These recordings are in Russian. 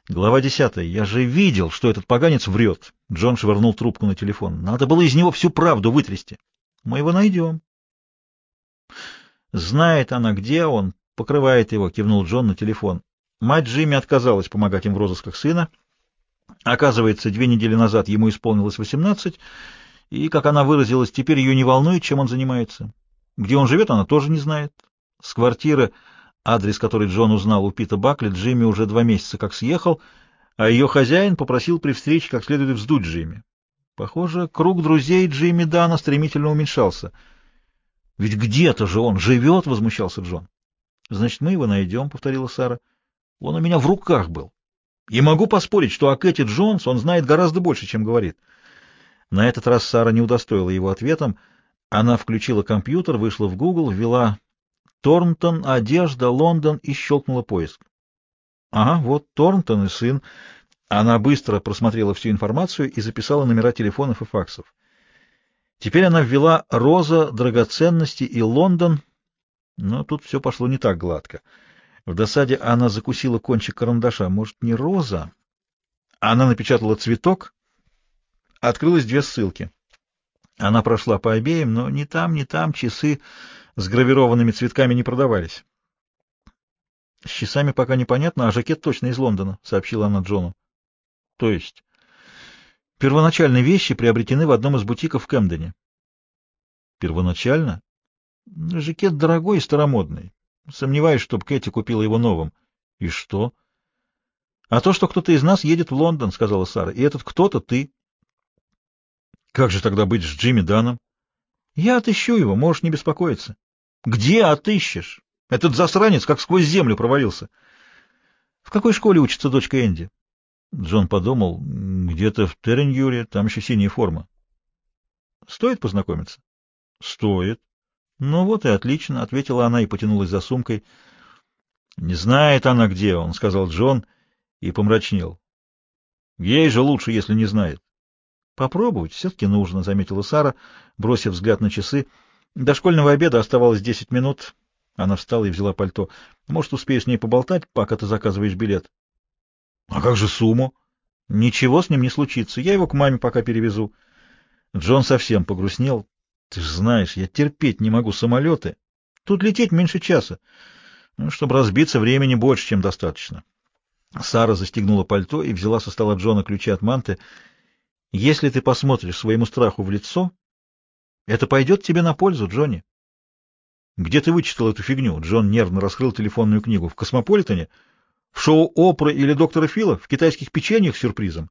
Глава 10. Я же видел, что этот поганец врет. Джон швырнул трубку на телефон. Надо было из него всю правду вытрясти. Мы его найдем. Знает она, где он, покрывает его, кивнул Джон на телефон. Мать Джимми отказалась помогать им в розысках сына. Оказывается, 2 недели назад ему исполнилось 18, и, как она выразилась, теперь ее не волнует, чем он занимается. Где он живет, она тоже не знает. С квартиры, адрес которой Джон узнал у Пита Бакли, Джимми уже 2 месяца как съехал, а ее хозяин попросил при встрече как следует вздуть Джимми. Похоже, круг друзей Джимми Дана стремительно уменьшался. «Ведь где-то же он живет!» — возмущался Джон. «Значит, мы его найдем», — повторила Сара. «Он у меня в руках был. И могу поспорить, что о Кэти Джонс он знает гораздо больше, чем говорит». На этот раз Сара не удостоила его ответом. Она включила компьютер, вышла в Google, ввела «Торнтон, одежда, Лондон» и щелкнула поиск. Ага, вот Торнтон и сын. Она быстро просмотрела всю информацию и записала номера телефонов и факсов. Теперь она ввела «Роза», «Драгоценности» и «Лондон», но тут все пошло не так гладко. В досаде она закусила кончик карандаша. Может, не «Роза»? Она напечатала цветок. Открылось 2 ссылки. Она прошла по обеим, но ни там, ни там часы с гравированными цветками не продавались. — С часами пока непонятно, а жакет точно из Лондона, — сообщила она Джону. — То есть? — Первоначальные вещи приобретены в одном из бутиков в Кэмдене. — Первоначально? — Жакет дорогой и старомодный. Сомневаюсь, чтобы Кэти купила его новым. — И что? — А то, что кто-то из нас едет в Лондон, — сказала Сара, — и этот кто-то ты. — Как же тогда быть с Джимми Даном? — Я отыщу его, можешь не беспокоиться. — Где отыщешь? Этот засранец как сквозь землю провалился. — В какой школе учится дочка Энди? Джон подумал, где-то в Терреньюре, там еще синяя форма. — Стоит познакомиться? — Стоит. — Ну вот и отлично, — ответила она и потянулась за сумкой. — Не знает она, где он, — сказал Джон и помрачнел. — Ей же лучше, если не знает. — Попробовать все-таки нужно, — заметила Сара, бросив взгляд на часы. До школьного обеда оставалось 10 минут. Она встала и взяла пальто. — Может, успею с ней поболтать, пока ты заказываешь билет? — А как же Суму? — Ничего с ним не случится. Я его к маме пока перевезу. Джон совсем погрустнел. — Ты же знаешь, я терпеть не могу самолеты. Тут лететь меньше часа. Ну, чтобы разбиться, времени больше, чем достаточно. Сара застегнула пальто и взяла со стола Джона ключи от манты. — Если ты посмотришь своему страху в лицо, это пойдет тебе на пользу, Джонни. — Где ты вычитал эту фигню? Джон нервно раскрыл телефонную книгу. — В «Космополитене»? В шоу Опры или доктора Фила? В китайских печеньях с сюрпризом?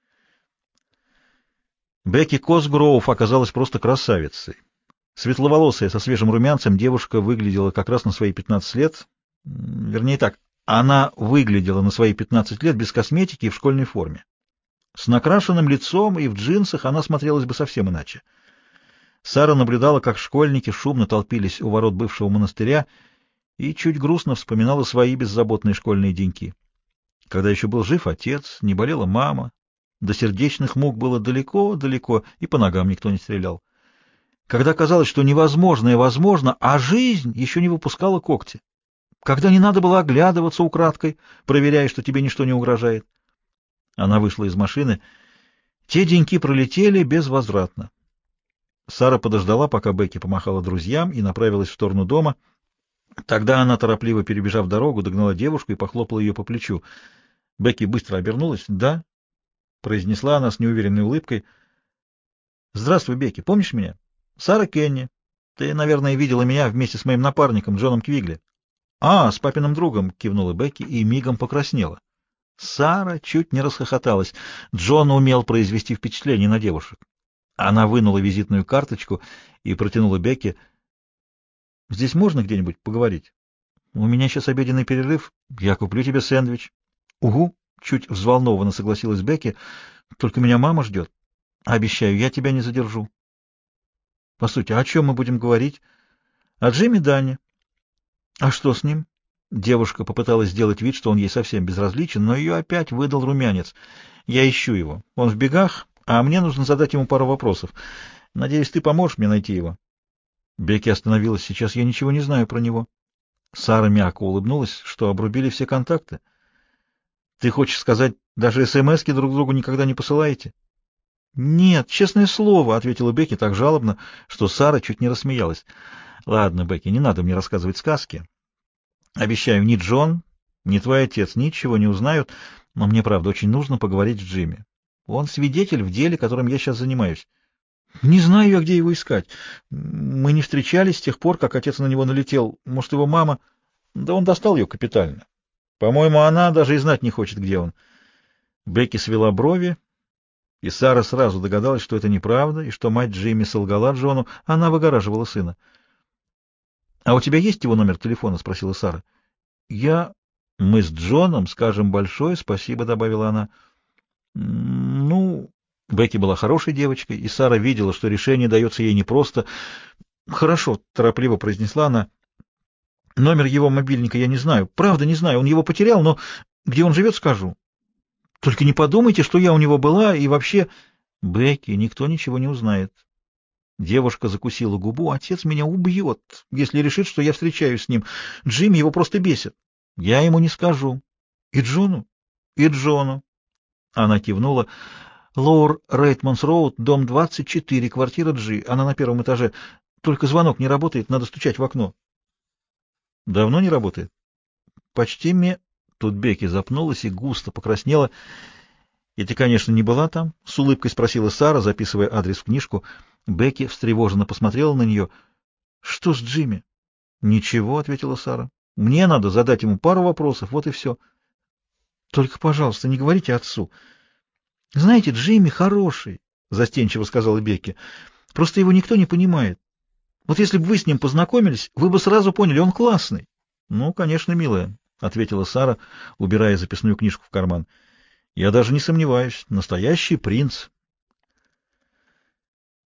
Бекки Косгроув оказалась просто красавицей. Светловолосая, со свежим румянцем, девушка выглядела как раз на свои 15 лет. Вернее так, она выглядела на свои 15 лет без косметики и в школьной форме. С накрашенным лицом и в джинсах она смотрелась бы совсем иначе. Сара наблюдала, как школьники шумно толпились у ворот бывшего монастыря, и чуть грустно вспоминала свои беззаботные школьные деньки. Когда еще был жив отец, не болела мама, до сердечных мук было далеко-далеко, и по ногам никто не стрелял. Когда казалось, что невозможное возможно, а жизнь еще не выпускала когти. Когда не надо было оглядываться украдкой, проверяя, что тебе ничто не угрожает. Она вышла из машины. Те деньки пролетели безвозвратно. Сара подождала, пока Бекки помахала друзьям и направилась в сторону дома. Тогда она, торопливо перебежав дорогу, догнала девушку и похлопала ее по плечу. Бекки быстро обернулась. «Да», — произнесла она с неуверенной улыбкой. «Здравствуй, Бекки. Помнишь меня? Сара Кенни. Ты, наверное, видела меня вместе с моим напарником Джоном Квигли». «А, с папиным другом», — кивнула Бекки и мигом покраснела. Сара чуть не расхохоталась. Джон умел произвести впечатление на девушек. Она вынула визитную карточку и протянула Бекки. «Здесь можно где-нибудь поговорить? У меня сейчас обеденный перерыв. Я куплю тебе сэндвич». «Угу», — чуть взволнованно согласилась Бекки. «Только меня мама ждет. Обещаю, я тебя не задержу». «По сути, о чем мы будем говорить?» «О Джимми Дане». «А что с ним?» Девушка попыталась сделать вид, что он ей совсем безразличен, но ее опять выдал румянец. «Я ищу его. Он в бегах, а мне нужно задать ему пару вопросов. Надеюсь, ты поможешь мне найти его». Бекки остановилась. «Сейчас я ничего не знаю про него». Сара мягко улыбнулась, что обрубили все контакты. Ты хочешь сказать, даже СМСки друг другу никогда не посылаете? Нет, честное слово, — ответила Бекки так жалобно, что Сара чуть не рассмеялась. Ладно, Бекки, не надо мне рассказывать сказки. Обещаю, ни Джон, ни твой отец ничего не узнают, но мне, правда, очень нужно поговорить с Джимми. Он свидетель в деле, которым я сейчас занимаюсь. Не знаю я, где его искать. Мы не встречались с тех пор, как отец на него налетел. Может, его мама... Да он достал ее капитально. По-моему, она даже и знать не хочет, где он. Бекки свела брови, и Сара сразу догадалась, что это неправда, и что мать Джимми солгала Джону. Она выгораживала сына. — А у тебя есть его номер телефона? — спросила Сара. — Я... Мы с Джоном скажем большое спасибо, — добавила она. — Ну... Бекки была хорошей девочкой, и Сара видела, что решение дается ей непросто. — Хорошо, — торопливо произнесла она. — Номер его мобильника я не знаю. Правда, не знаю. Он его потерял, но где он живет, скажу. Только не подумайте, что я у него была, и вообще... Бекки, никто ничего не узнает. Девушка закусила губу. Отец меня убьет, если решит, что я встречаюсь с ним. Джимми его просто бесит. Я ему не скажу. И Джону? И Джону. Она кивнула. Лоур Рейтманс Роуд, дом 24, квартира G. Она на первом этаже. Только звонок не работает, надо стучать в окно. Давно не работает? Почти ме... Тут Бекки запнулась и густо покраснела. И ты, конечно, не была там? С улыбкой спросила Сара, записывая адрес в книжку. Бекки встревоженно посмотрела на нее. Что с Джимми? Ничего, ответила Сара. Мне надо задать ему пару вопросов, вот и все. Только, пожалуйста, не говорите отцу. Знаете, Джимми хороший, застенчиво сказала Бекки. Просто его никто не понимает. Вот если бы вы с ним познакомились, вы бы сразу поняли, он классный. Ну, конечно, милая, ответила Сара, убирая записную книжку в карман. Я даже не сомневаюсь, настоящий принц.